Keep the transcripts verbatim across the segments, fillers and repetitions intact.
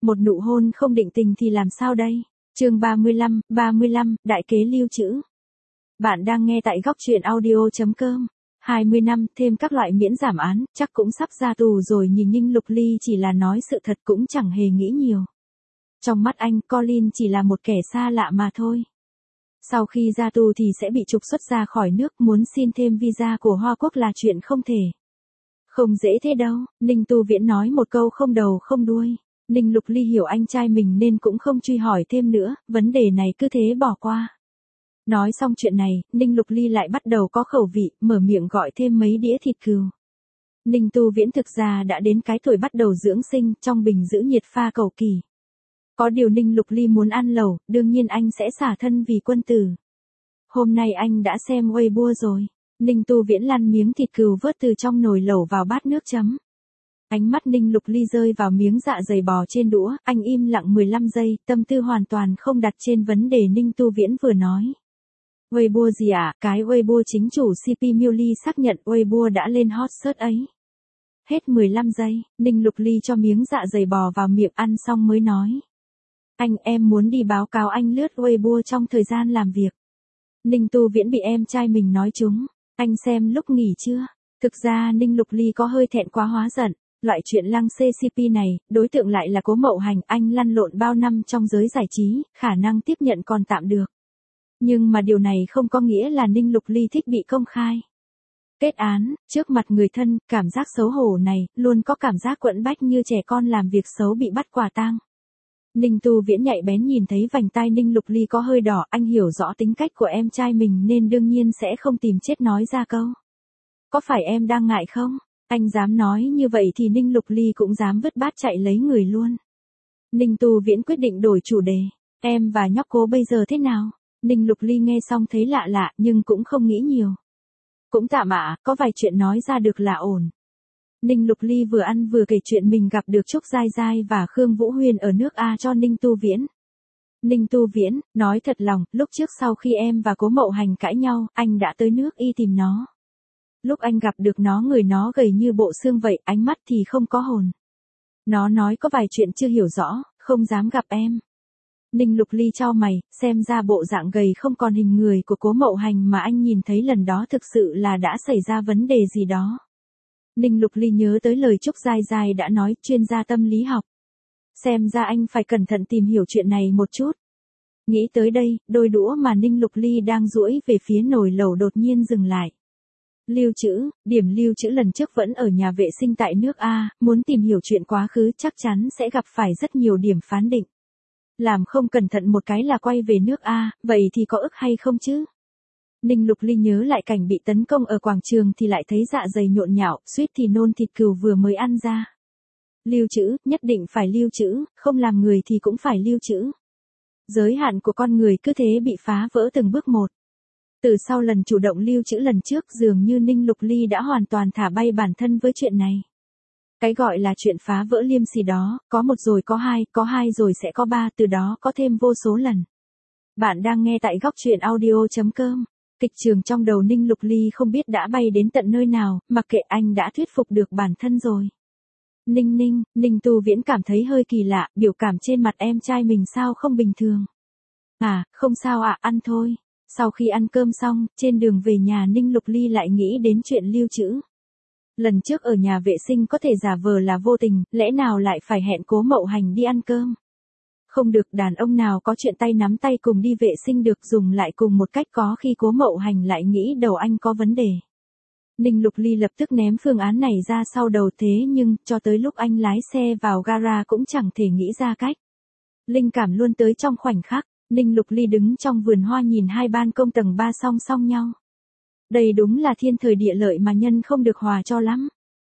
một nụ hôn không định tình thì làm sao đây? Chương ba mươi lăm, ba mươi lăm, đại kế lưu trữ. Bạn đang nghe tại góc truyện audio chấm com. hai mươi năm, thêm các loại miễn giảm án, chắc cũng sắp ra tù rồi nhìn Ninh Lục Ly chỉ là nói sự thật cũng chẳng hề nghĩ nhiều. Trong mắt anh, Colin chỉ là một kẻ xa lạ mà thôi. Sau khi ra tù thì sẽ bị trục xuất ra khỏi nước, muốn xin thêm visa của Hoa Quốc là chuyện không thể. Không dễ thế đâu, Ninh Tu Viễn nói một câu không đầu không đuôi. Ninh Lục Ly hiểu anh trai mình nên cũng không truy hỏi thêm nữa, vấn đề này cứ thế bỏ qua. Nói xong chuyện này, Ninh Lục Ly lại bắt đầu có khẩu vị, mở miệng gọi thêm mấy đĩa thịt cừu. Ninh Tu Viễn thực ra đã đến cái tuổi bắt đầu dưỡng sinh, trong bình giữ nhiệt pha cầu kỳ. Có điều Ninh Lục Ly muốn ăn lẩu, đương nhiên anh sẽ xả thân vì quân tử. Hôm nay anh đã xem Weibo rồi. Ninh Tu Viễn lăn miếng thịt cừu vớt từ trong nồi lẩu vào bát nước chấm. Ánh mắt Ninh Lục Ly rơi vào miếng dạ dày bò trên đũa, anh im lặng mười lăm giây, tâm tư hoàn toàn không đặt trên vấn đề Ninh Tu Viễn vừa nói. Weibo gì ạ? À? Cái Weibo chính chủ xê pê Miêu Ly xác nhận Weibo đã lên hot search ấy. Hết mười lăm giây, Ninh Lục Ly cho miếng dạ dày bò vào miệng ăn xong mới nói. Anh, em muốn đi báo cáo anh lướt Weibo trong thời gian làm việc. Ninh Tu Viễn bị em trai mình nói trúng. Anh xem lúc nghỉ chưa? Thực ra Ninh Lục Ly có hơi thẹn quá hóa giận. Loại chuyện lăng xê xê pê này, đối tượng lại là Cố Mậu Hành, anh lăn lộn bao năm trong giới giải trí, khả năng tiếp nhận còn tạm được. Nhưng mà điều này không có nghĩa là Ninh Lục Ly thích bị công khai. Kết án, trước mặt người thân, cảm giác xấu hổ này, luôn có cảm giác quẫn bách như trẻ con làm việc xấu bị bắt quả tang. Ninh Tu Viễn nhạy bén nhìn thấy vành tai Ninh Lục Ly có hơi đỏ, anh hiểu rõ tính cách của em trai mình nên đương nhiên sẽ không tìm chết nói ra câu. Có phải em đang ngại không? Anh dám nói như vậy thì Ninh Lục Ly cũng dám vứt bát chạy lấy người luôn. Ninh Tu Viễn quyết định đổi chủ đề. Em và nhóc Cố bây giờ thế nào? Ninh Lục Ly nghe xong thấy lạ lạ nhưng cũng không nghĩ nhiều. Cũng tạm ạ, có vài chuyện nói ra được là ổn. Ninh Lục Ly vừa ăn vừa kể chuyện mình gặp được Trúc Giai Giai và Khương Vũ Huyên ở nước A cho Ninh Tu Viễn. Ninh Tu Viễn, nói thật lòng, lúc trước sau khi em và Cố Mậu Hành cãi nhau, anh đã tới nước Y tìm nó. Lúc anh gặp được nó người nó gầy như bộ xương vậy, ánh mắt thì không có hồn. Nó nói có vài chuyện chưa hiểu rõ, không dám gặp em. Ninh Lục Ly chau mày, xem ra bộ dạng gầy không còn hình người của Cố Mậu Hành mà anh nhìn thấy lần đó thực sự là đã xảy ra vấn đề gì đó. Ninh Lục Ly nhớ tới lời Trúc Giai Giai đã nói, chuyên gia tâm lý học. Xem ra anh phải cẩn thận tìm hiểu chuyện này một chút. Nghĩ tới đây, đôi đũa mà Ninh Lục Ly đang duỗi về phía nồi lẩu đột nhiên dừng lại. Lưu trữ, điểm lưu trữ lần trước vẫn ở nhà vệ sinh tại nước A, muốn tìm hiểu chuyện quá khứ chắc chắn sẽ gặp phải rất nhiều điểm phán định. Làm không cẩn thận một cái là quay về nước A, vậy thì có ức hay không chứ? Ninh Lục Ly nhớ lại cảnh bị tấn công ở quảng trường thì lại thấy dạ dày nhộn nhạo, suýt thì nôn thịt cừu vừa mới ăn ra. Lưu trữ, nhất định phải lưu trữ, không làm người thì cũng phải lưu trữ. Giới hạn của con người cứ thế bị phá vỡ từng bước một. Từ sau lần chủ động lưu trữ lần trước dường như Ninh Lục Ly đã hoàn toàn thả bay bản thân với chuyện này. Cái gọi là chuyện phá vỡ liêm sỉ đó, có một rồi có hai, có hai rồi sẽ có ba, từ đó có thêm vô số lần. Bạn đang nghe tại góc truyện audio chấm com. Kịch trường trong đầu Ninh Lục Ly không biết đã bay đến tận nơi nào, mặc kệ anh đã thuyết phục được bản thân rồi. Ninh Ninh, Ninh Tu Viễn cảm thấy hơi kỳ lạ, biểu cảm trên mặt em trai mình sao không bình thường. À, không sao ạ, à, ăn thôi. Sau khi ăn cơm xong, trên đường về nhà Ninh Lục Ly lại nghĩ đến chuyện lưu trữ. Lần trước ở nhà vệ sinh có thể giả vờ là vô tình, lẽ nào lại phải hẹn Cố Mậu Hành đi ăn cơm? Không được, đàn ông nào có chuyện tay nắm tay cùng đi vệ sinh được dùng lại cùng một cách, có khi Cố Mậu Hành lại nghĩ đầu anh có vấn đề. Ninh Lục Ly lập tức ném phương án này ra sau đầu, thế nhưng, cho tới lúc anh lái xe vào gara cũng chẳng thể nghĩ ra cách. Linh cảm luôn tới trong khoảnh khắc, Ninh Lục Ly đứng trong vườn hoa nhìn hai ban công tầng ba song song nhau. Đây đúng là thiên thời địa lợi mà nhân không được hòa cho lắm.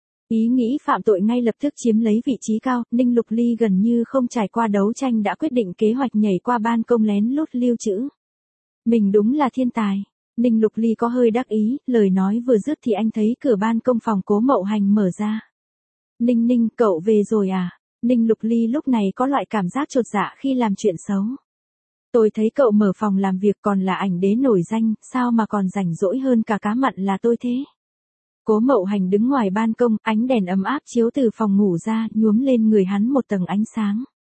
Ý nghĩ phạm tội ngay lập tức chiếm lấy vị trí cao, Ninh Lục Ly gần như không trải qua đấu tranh đã quyết định kế hoạch nhảy qua ban công lén lút lưu trữ. Mình đúng là thiên tài. Ninh Lục Ly có hơi đắc ý, lời nói vừa dứt thì anh thấy cửa ban công phòng Cố Mậu Hành mở ra. Ninh Ninh, cậu về rồi à? Ninh Lục Ly lúc này có loại cảm giác chột dạ khi làm chuyện xấu. Tôi thấy cậu mở phòng làm việc còn là ảnh đế nổi danh, sao mà còn rảnh rỗi hơn cả cá mặn là tôi thế? Cố Mậu Hành đứng ngoài ban công, ánh đèn ấm áp chiếu từ phòng ngủ ra, nhuốm lên người hắn một tầng ánh sáng.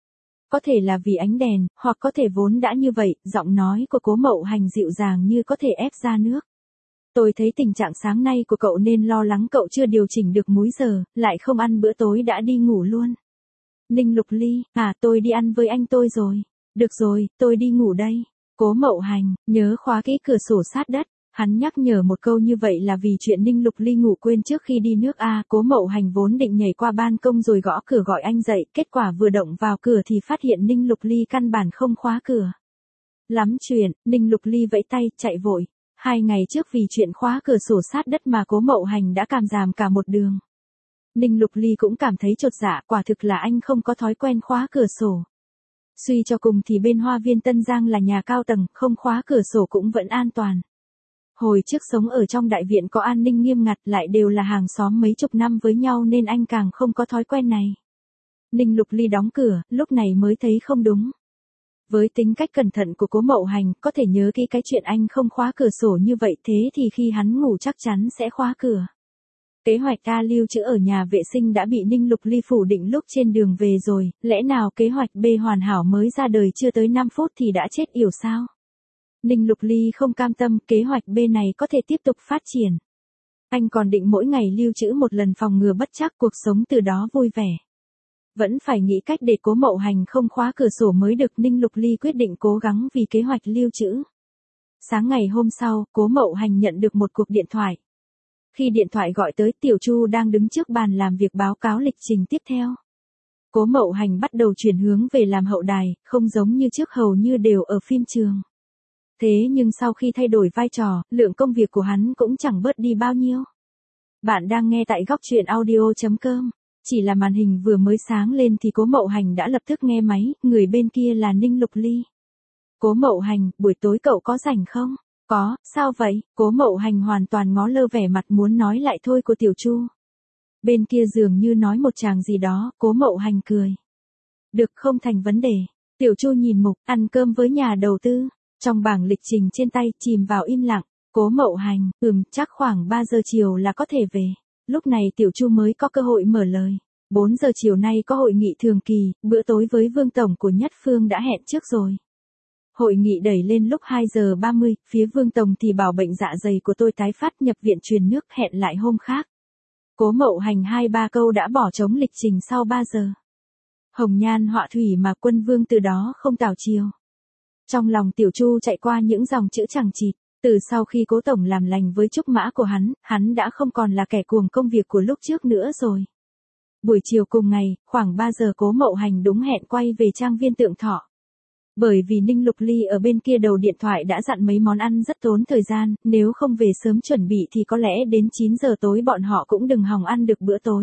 Có thể là vì ánh đèn, hoặc có thể vốn đã như vậy, giọng nói của Cố Mậu Hành dịu dàng như có thể ép ra nước. Tôi thấy tình trạng sáng nay của cậu nên lo lắng cậu chưa điều chỉnh được múi giờ, lại không ăn bữa tối đã đi ngủ luôn. Ninh Lục Ly, à tôi đi ăn với anh tôi rồi. Được rồi, tôi đi ngủ đây. Cố Mậu Hành, nhớ khóa kỹ cửa sổ sát đất. Hắn nhắc nhở một câu như vậy là vì chuyện Ninh Lục Ly ngủ quên trước khi đi nước A. Cố Mậu Hành vốn định nhảy qua ban công rồi gõ cửa gọi anh dậy, kết quả vừa động vào cửa thì phát hiện Ninh Lục Ly căn bản không khóa cửa. Lắm chuyện, Ninh Lục Ly vẫy tay, chạy vội. Hai ngày trước vì chuyện khóa cửa sổ sát đất mà Cố Mậu Hành đã cảm giảm cả một đường. Ninh Lục Ly cũng cảm thấy chột dạ, quả thực là anh không có thói quen khóa cửa sổ. Suy cho cùng thì bên Hoa Viên Tân Giang là nhà cao tầng, không khóa cửa sổ cũng vẫn an toàn. Hồi trước sống ở trong đại viện có an ninh nghiêm ngặt, lại đều là hàng xóm mấy chục năm với nhau nên anh càng không có thói quen này. Ninh Lục Ly đóng cửa, lúc này mới thấy không đúng. Với tính cách cẩn thận của Cố Mậu Hành, có thể nhớ kỹ cái chuyện anh không khóa cửa sổ như vậy, thế thì khi hắn ngủ chắc chắn sẽ khóa cửa. Kế hoạch A lưu trữ ở nhà vệ sinh đã bị Ninh Lục Ly phủ định lúc trên đường về rồi, lẽ nào kế hoạch B hoàn hảo mới ra đời chưa tới năm phút thì đã chết yểu sao? Ninh Lục Ly không cam tâm, kế hoạch B này có thể tiếp tục phát triển. Anh còn định mỗi ngày lưu trữ một lần phòng ngừa bất trắc, cuộc sống từ đó vui vẻ. Vẫn phải nghĩ cách để Cố Mậu Hành không khóa cửa sổ mới được. Ninh Lục Ly quyết định cố gắng vì kế hoạch lưu trữ. Sáng ngày hôm sau, Cố Mậu Hành nhận được một cuộc điện thoại. Khi điện thoại gọi tới, Tiểu Chu đang đứng trước bàn làm việc báo cáo lịch trình tiếp theo. Cố Mậu Hành bắt đầu chuyển hướng về làm hậu đài, không giống như trước hầu như đều ở phim trường. Thế nhưng sau khi thay đổi vai trò, lượng công việc của hắn cũng chẳng bớt đi bao nhiêu. Bạn đang nghe tại góc truyện audio chấm com. Chỉ là màn hình vừa mới sáng lên thì Cố Mậu Hành đã lập tức nghe máy, người bên kia là Ninh Lục Ly. Cố Mậu Hành, buổi tối cậu có rảnh không? Có, sao vậy? Cố Mậu Hành hoàn toàn ngó lơ vẻ mặt muốn nói lại thôi của Tiểu Chu. Bên kia dường như nói một tràng gì đó, Cố Mậu Hành cười. Được, không thành vấn đề. Tiểu Chu nhìn mục, ăn cơm với nhà đầu tư. Trong bảng lịch trình trên tay, chìm vào im lặng. Cố Mậu Hành, ừm, chắc khoảng ba giờ chiều là có thể về. Lúc này Tiểu Chu mới có cơ hội mở lời. bốn giờ chiều nay có hội nghị thường kỳ, bữa tối với Vương Tổng của Nhất Phương đã hẹn trước rồi. Hội nghị đẩy lên lúc hai giờ ba mươi, phía Vương Tổng thì bảo bệnh dạ dày của tôi tái phát, nhập viện truyền nước, hẹn lại hôm khác. Cố Mậu Hành hai ba câu đã bỏ trống lịch trình sau ba giờ. Hồng nhan họa thủy mà Quân Vương từ đó không tảo chiều. Trong lòng Tiểu Chu chạy qua những dòng chữ chẳng chịt. Từ sau khi Cố Tổng làm lành với trúc mã của hắn, hắn đã không còn là kẻ cuồng công việc của lúc trước nữa rồi. Buổi chiều cùng ngày, khoảng ba giờ Cố Mậu Hành đúng hẹn quay về trang viên Tượng Thọ. Bởi vì Ninh Lục Ly ở bên kia đầu điện thoại đã dặn mấy món ăn rất tốn thời gian, nếu không về sớm chuẩn bị thì có lẽ đến chín giờ tối bọn họ cũng đừng hòng ăn được bữa tối.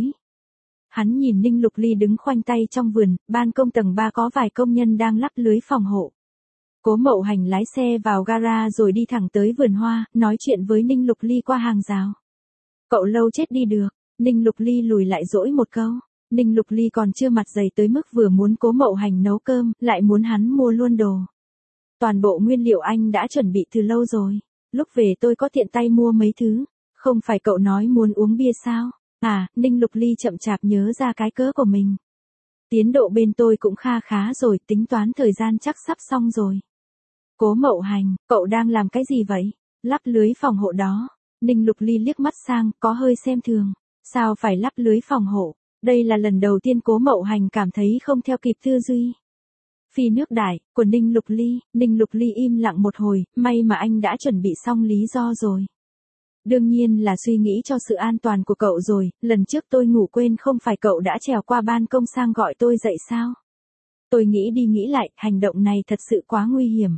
Hắn nhìn Ninh Lục Ly đứng khoanh tay trong vườn, ban công tầng ba có vài công nhân đang lắp lưới phòng hộ. Cố Mậu Hành lái xe vào gara rồi đi thẳng tới vườn hoa, nói chuyện với Ninh Lục Ly qua hàng rào. Cậu lâu chết đi được. Ninh Lục Ly lùi lại dỗi một câu. Ninh Lục Ly còn chưa mặt dày tới mức vừa muốn Cố Mậu Hành nấu cơm, lại muốn hắn mua luôn đồ. Toàn bộ nguyên liệu anh đã chuẩn bị từ lâu rồi. Lúc về tôi có tiện tay mua mấy thứ. Không phải cậu nói muốn uống bia sao? À, Ninh Lục Ly chậm chạp nhớ ra cái cớ của mình. Tiến độ bên tôi cũng kha khá rồi, tính toán thời gian chắc sắp xong rồi. Cố Mậu Hành, cậu đang làm cái gì vậy? Lắp lưới phòng hộ đó. Ninh Lục Ly liếc mắt sang, có hơi xem thường. Sao phải lắp lưới phòng hộ? Đây là lần đầu tiên Cố Mậu Hành cảm thấy không theo kịp tư duy. Phi nước đại, của Ninh Lục Ly. Ninh Lục Ly im lặng một hồi, may mà anh đã chuẩn bị xong lý do rồi. Đương nhiên là suy nghĩ cho sự an toàn của cậu rồi, lần trước tôi ngủ quên không phải cậu đã trèo qua ban công sang gọi tôi dậy sao? Tôi nghĩ đi nghĩ lại, hành động này thật sự quá nguy hiểm.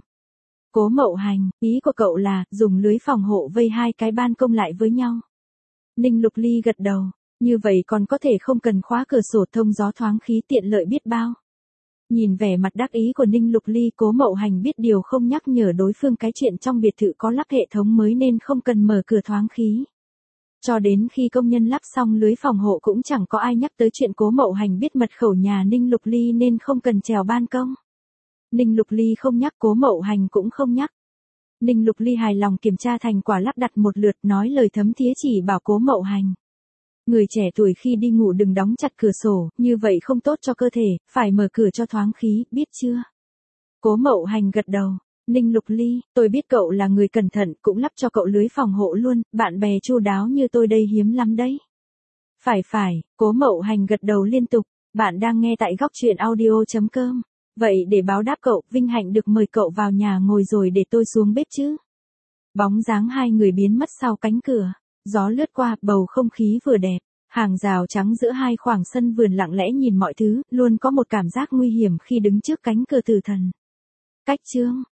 Cố Mậu Hành, ý của cậu là, dùng lưới phòng hộ vây hai cái ban công lại với nhau. Ninh Lục Ly gật đầu, như vậy còn có thể không cần khóa cửa sổ, thông gió thoáng khí, tiện lợi biết bao. Nhìn vẻ mặt đắc ý của Ninh Lục Ly, Cố Mậu Hành biết điều không nhắc nhở đối phương cái chuyện trong biệt thự có lắp hệ thống mới nên không cần mở cửa thoáng khí. Cho đến khi công nhân lắp xong lưới phòng hộ cũng chẳng có ai nhắc tới chuyện Cố Mậu Hành biết mật khẩu nhà Ninh Lục Ly nên không cần trèo ban công. Ninh Lục Ly không nhắc, Cố Mậu Hành cũng không nhắc. Ninh Lục Ly hài lòng kiểm tra thành quả lắp đặt một lượt, nói lời thấm thía chỉ bảo Cố Mậu Hành. Người trẻ tuổi khi đi ngủ đừng đóng chặt cửa sổ, như vậy không tốt cho cơ thể, phải mở cửa cho thoáng khí, biết chưa? Cố Mậu Hành gật đầu. Ninh Lục Ly, tôi biết cậu là người cẩn thận, cũng lắp cho cậu lưới phòng hộ luôn, bạn bè chu đáo như tôi đây hiếm lắm đấy. Phải phải, Cố Mậu Hành gật đầu liên tục, bạn đang nghe tại góc truyện audio.com. Vậy để báo đáp cậu, vinh hạnh được mời cậu vào nhà ngồi rồi để tôi xuống bếp chứ. Bóng dáng hai người biến mất sau cánh cửa, gió lướt qua, bầu không khí vừa đẹp, hàng rào trắng giữa hai khoảng sân vườn lặng lẽ nhìn mọi thứ, luôn có một cảm giác nguy hiểm khi đứng trước cánh cửa tử thần. Cách chương